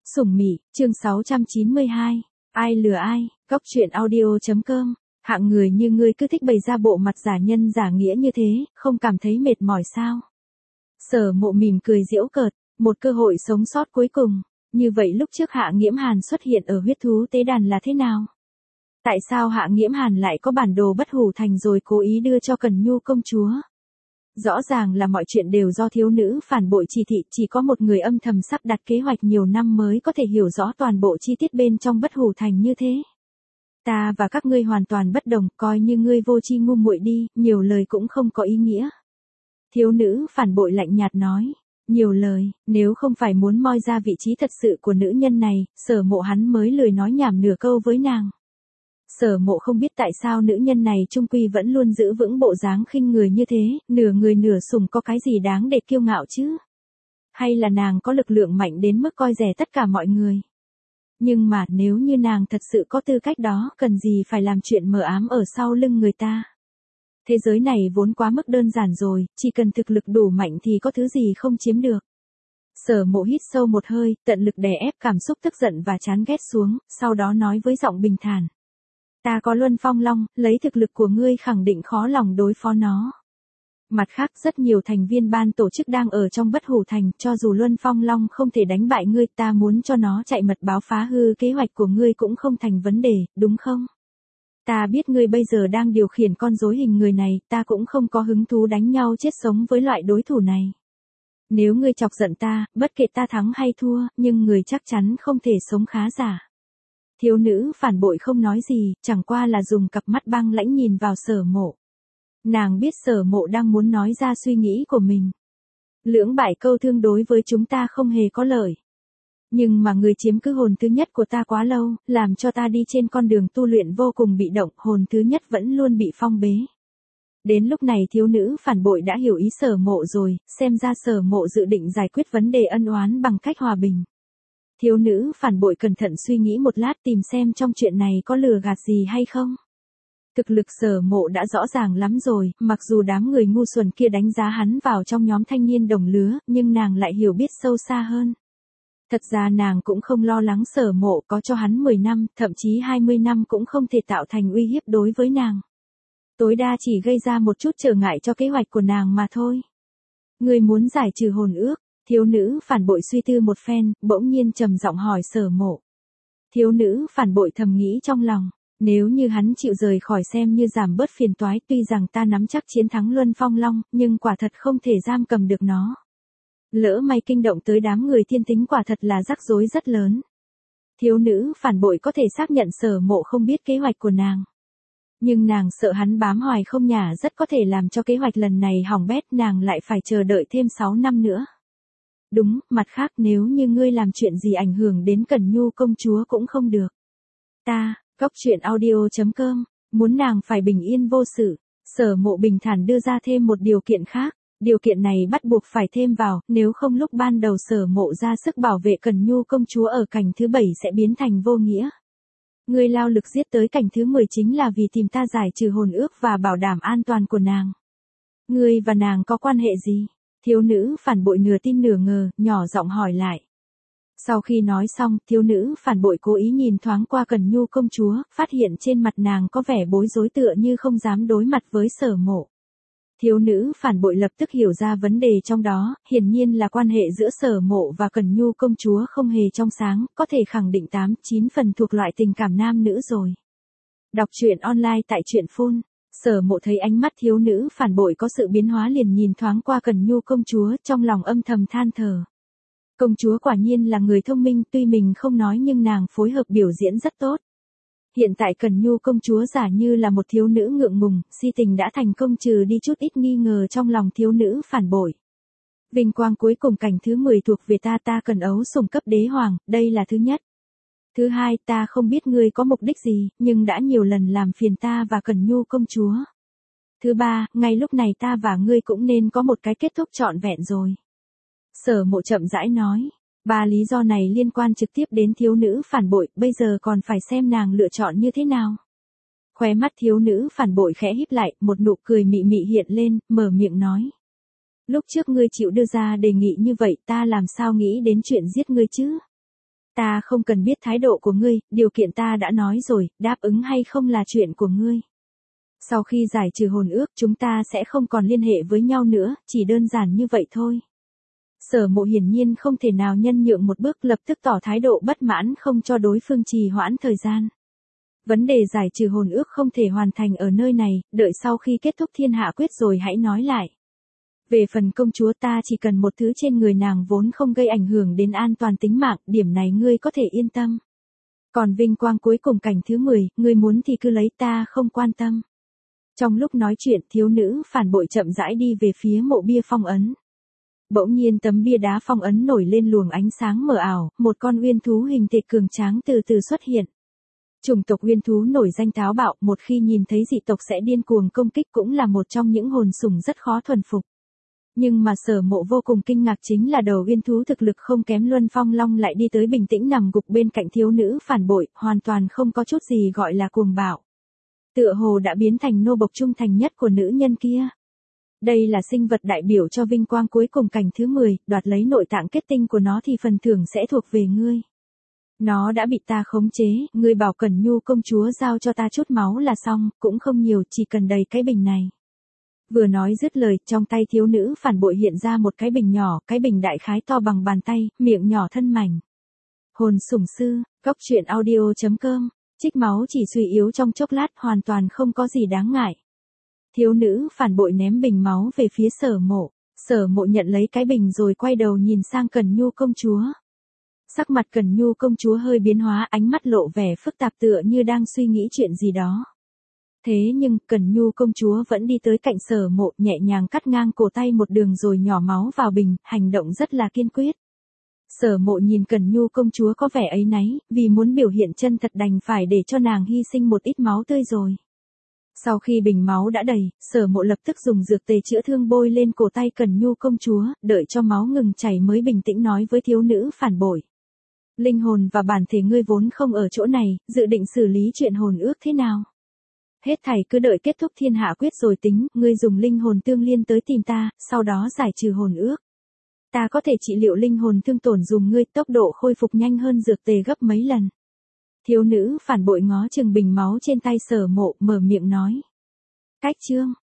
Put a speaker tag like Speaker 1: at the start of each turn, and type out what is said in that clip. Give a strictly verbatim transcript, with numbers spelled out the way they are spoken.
Speaker 1: Sủng Mị, chương sáu trăm chín mươi hai. Ai lừa ai? Góc truyện audio.com. Hạng người như ngươi cứ thích bày ra bộ mặt giả nhân giả nghĩa như thế, không cảm thấy mệt mỏi sao? Sở Mộ mỉm cười giễu cợt, một cơ hội sống sót cuối cùng. Như vậy lúc trước Hạ Nghiễm Hàn xuất hiện ở huyết thú tế đàn là thế nào? Tại sao Hạ Nghiễm Hàn lại có bản đồ bất hủ thành rồi cố ý đưa cho Cần Nhu công chúa? Rõ ràng là mọi chuyện đều do thiếu nữ phản bội chỉ thị, chỉ có một người âm thầm sắp đặt kế hoạch nhiều năm mới có thể hiểu rõ toàn bộ chi tiết bên trong bất hủ thành như thế. Ta và các ngươi hoàn toàn bất đồng, coi như ngươi vô tri ngu muội đi, nhiều lời cũng không có ý nghĩa. Thiếu nữ phản bội lạnh nhạt nói, nhiều lời, nếu không phải muốn moi ra vị trí thật sự của nữ nhân này, Sở Mộ hắn mới lười nói nhảm nửa câu với nàng. Sở Mộ không biết tại sao nữ nhân này trung quy vẫn luôn giữ vững bộ dáng khinh người như thế, nửa người nửa sủng có cái gì đáng để kiêu ngạo chứ? Hay là nàng có lực lượng mạnh đến mức coi rẻ tất cả mọi người? Nhưng mà nếu như nàng thật sự có tư cách đó, cần gì phải làm chuyện mờ ám ở sau lưng người ta? Thế giới này vốn quá mức đơn giản rồi, chỉ cần thực lực đủ mạnh thì có thứ gì không chiếm được. Sở Mộ hít sâu một hơi, tận lực đè ép cảm xúc tức giận và chán ghét xuống, sau đó nói với giọng bình thản. Ta có Luân Phong Long, lấy thực lực của ngươi khẳng định khó lòng đối phó nó. Mặt khác rất nhiều thành viên ban tổ chức đang ở trong bất hủ thành, cho dù Luân Phong Long không thể đánh bại ngươi, ta muốn cho nó chạy mật báo phá hư kế hoạch của ngươi cũng không thành vấn đề, đúng không? Ta biết ngươi bây giờ đang điều khiển con rối hình người này, ta cũng không có hứng thú đánh nhau chết sống với loại đối thủ này. Nếu ngươi chọc giận ta, bất kể ta thắng hay thua, nhưng người chắc chắn không thể sống khá giả. Thiếu nữ phản bội không nói gì, chẳng qua là dùng cặp mắt băng lãnh nhìn vào Sở Mộ. Nàng biết Sở Mộ đang muốn nói ra suy nghĩ của mình. Lưỡng bại câu thương đối với chúng ta không hề có lợi. Nhưng mà người chiếm cứ hồn thứ nhất của ta quá lâu, làm cho ta đi trên con đường tu luyện vô cùng bị động, hồn thứ nhất vẫn luôn bị phong bế. Đến lúc này thiếu nữ phản bội đã hiểu ý Sở Mộ rồi, xem ra Sở Mộ dự định giải quyết vấn đề ân oán bằng cách hòa bình. Thiếu nữ phản bội cẩn thận suy nghĩ một lát tìm xem trong chuyện này có lừa gạt gì hay không. Thực lực Sở Mộ đã rõ ràng lắm rồi, mặc dù đám người ngu xuẩn kia đánh giá hắn vào trong nhóm thanh niên đồng lứa, nhưng nàng lại hiểu biết sâu xa hơn. Thật ra nàng cũng không lo lắng Sở Mộ có cho hắn mười năm, thậm chí hai mươi năm cũng không thể tạo thành uy hiếp đối với nàng. Tối đa chỉ gây ra một chút trở ngại cho kế hoạch của nàng mà thôi. Người muốn giải trừ hồn ước. Thiếu nữ phản bội suy tư một phen, bỗng nhiên trầm giọng hỏi Sở Mộ. Thiếu nữ phản bội thầm nghĩ trong lòng, nếu như hắn chịu rời khỏi xem như giảm bớt phiền toái, tuy rằng ta nắm chắc chiến thắng Luân Phong Long, nhưng quả thật không thể giam cầm được nó. Lỡ may kinh động tới đám người thiên tính quả thật là rắc rối rất lớn. Thiếu nữ phản bội có thể xác nhận Sở Mộ không biết kế hoạch của nàng. Nhưng nàng sợ hắn bám hoài không nhả, rất có thể làm cho kế hoạch lần này hỏng bét, nàng lại phải chờ đợi thêm sáu năm nữa. Đúng, mặt khác nếu như ngươi làm chuyện gì ảnh hưởng đến Cần Nhu công chúa cũng không được. Ta, góc truyện audio.com, muốn nàng phải bình yên vô sự. Sở Mộ bình thản đưa ra thêm một điều kiện khác. Điều kiện này bắt buộc phải thêm vào, nếu không lúc ban đầu Sở Mộ ra sức bảo vệ Cần Nhu công chúa ở cảnh thứ bảy sẽ biến thành vô nghĩa. Ngươi lao lực giết tới cảnh thứ mười chính là vì tìm ta giải trừ hồn ước và bảo đảm an toàn của nàng. Ngươi và nàng có quan hệ gì? Thiếu nữ phản bội nửa tin nửa ngờ, nhỏ giọng hỏi lại. Sau khi nói xong, thiếu nữ phản bội cố ý nhìn thoáng qua Cần Nhu công chúa, phát hiện trên mặt nàng có vẻ bối rối tựa như không dám đối mặt với Sở Mộ. Thiếu nữ phản bội lập tức hiểu ra vấn đề trong đó, hiển nhiên là quan hệ giữa Sở Mộ và Cần Nhu công chúa không hề trong sáng, có thể khẳng định tám chín phần thuộc loại tình cảm nam nữ rồi. Đọc truyện online tại truyện phone. Sở Mộ thấy ánh mắt thiếu nữ phản bội có sự biến hóa liền nhìn thoáng qua Cần Nhu công chúa, trong lòng âm thầm than thở. Công chúa quả nhiên là người thông minh, tuy mình không nói nhưng nàng phối hợp biểu diễn rất tốt. Hiện tại Cần Nhu công chúa giả như là một thiếu nữ ngượng ngùng, si tình đã thành công trừ đi chút ít nghi ngờ trong lòng thiếu nữ phản bội. Vinh quang cuối cùng cảnh thứ mười thuộc về ta, ta cần ấu sủng cấp đế hoàng, đây là thứ nhất. Thứ hai, ta không biết ngươi có mục đích gì, nhưng đã nhiều lần làm phiền ta và Cần Nhu công chúa. Thứ ba, ngay lúc này ta và ngươi cũng nên có một cái kết thúc trọn vẹn rồi. Sở Mộ chậm rãi nói, ba lý do này liên quan trực tiếp đến thiếu nữ phản bội, bây giờ còn phải xem nàng lựa chọn như thế nào. Khóe mắt thiếu nữ phản bội khẽ híp lại, một nụ cười mị mị hiện lên, mở miệng nói. Lúc trước ngươi chịu đưa ra đề nghị như vậy, ta làm sao nghĩ đến chuyện giết ngươi chứ? Ta không cần biết thái độ của ngươi, điều kiện ta đã nói rồi, đáp ứng hay không là chuyện của ngươi. Sau khi giải trừ hồn ước chúng ta sẽ không còn liên hệ với nhau nữa, chỉ đơn giản như vậy thôi. Sở Mộ hiển nhiên không thể nào nhân nhượng một bước, lập tức tỏ thái độ bất mãn không cho đối phương trì hoãn thời gian. Vấn đề giải trừ hồn ước không thể hoàn thành ở nơi này, đợi sau khi kết thúc thiên hạ quyết rồi hãy nói lại. Về phần công chúa ta chỉ cần một thứ trên người nàng vốn không gây ảnh hưởng đến an toàn tính mạng, điểm này ngươi có thể yên tâm. Còn vinh quang cuối cùng cảnh thứ mười, ngươi muốn thì cứ lấy, ta không quan tâm. Trong lúc nói chuyện thiếu nữ phản bội chậm rãi đi về phía mộ bia phong ấn. Bỗng nhiên tấm bia đá phong ấn nổi lên luồng ánh sáng mờ ảo, một con uyên thú hình thể cường tráng từ từ xuất hiện. Chủng tộc uyên thú nổi danh táo bạo, một khi nhìn thấy dị tộc sẽ điên cuồng công kích, cũng là một trong những hồn sủng rất khó thuần phục. Nhưng mà Sở Mộ vô cùng kinh ngạc chính là đầu uyên thú thực lực không kém Luân Phong Long lại đi tới bình tĩnh nằm gục bên cạnh thiếu nữ phản bội, hoàn toàn không có chút gì gọi là cuồng bạo. Tựa hồ đã biến thành nô bộc trung thành nhất của nữ nhân kia. Đây là sinh vật đại biểu cho vinh quang cuối cùng cảnh thứ mười, đoạt lấy nội tạng kết tinh của nó thì phần thưởng sẽ thuộc về ngươi. Nó đã bị ta khống chế, ngươi bảo Cẩn Nhu công chúa giao cho ta chút máu là xong, cũng không nhiều, chỉ cần đầy cái bình này. Vừa nói dứt lời, trong tay thiếu nữ phản bội hiện ra một cái bình nhỏ, cái bình đại khái to bằng bàn tay, miệng nhỏ thân mảnh. Hồn sủng sư, góc truyện audio chấm com, trích máu chỉ suy yếu trong chốc lát, hoàn toàn không có gì đáng ngại. Thiếu nữ phản bội ném bình máu về phía Sở Mộ, Sở Mộ nhận lấy cái bình rồi quay đầu nhìn sang Cẩn Nhu công chúa. Sắc mặt Cẩn Nhu công chúa hơi biến hóa, ánh mắt lộ vẻ phức tạp tựa như đang suy nghĩ chuyện gì đó. Thế nhưng, Cẩn Nhu công chúa vẫn đi tới cạnh Sở Mộ, nhẹ nhàng cắt ngang cổ tay một đường rồi nhỏ máu vào bình, hành động rất là kiên quyết. Sở Mộ nhìn Cẩn Nhu công chúa có vẻ áy náy, vì muốn biểu hiện chân thật đành phải để cho nàng hy sinh một ít máu tươi rồi. Sau khi bình máu đã đầy, Sở Mộ lập tức dùng dược tề chữa thương bôi lên cổ tay Cẩn Nhu công chúa, đợi cho máu ngừng chảy mới bình tĩnh nói với thiếu nữ phản bội. Linh hồn và bản thể ngươi vốn không ở chỗ này, dự định xử lý chuyện hồn ước thế nào? Hết thảy cứ đợi kết thúc thiên hạ quyết rồi tính, ngươi dùng linh hồn tương liên tới tìm ta, sau đó giải trừ hồn ước. Ta có thể trị liệu linh hồn thương tổn dùng ngươi, tốc độ khôi phục nhanh hơn dược tề gấp mấy lần. Thiếu nữ phản bội ngó chừng bình máu trên tay Sở Mộ, mở miệng nói. Cách chương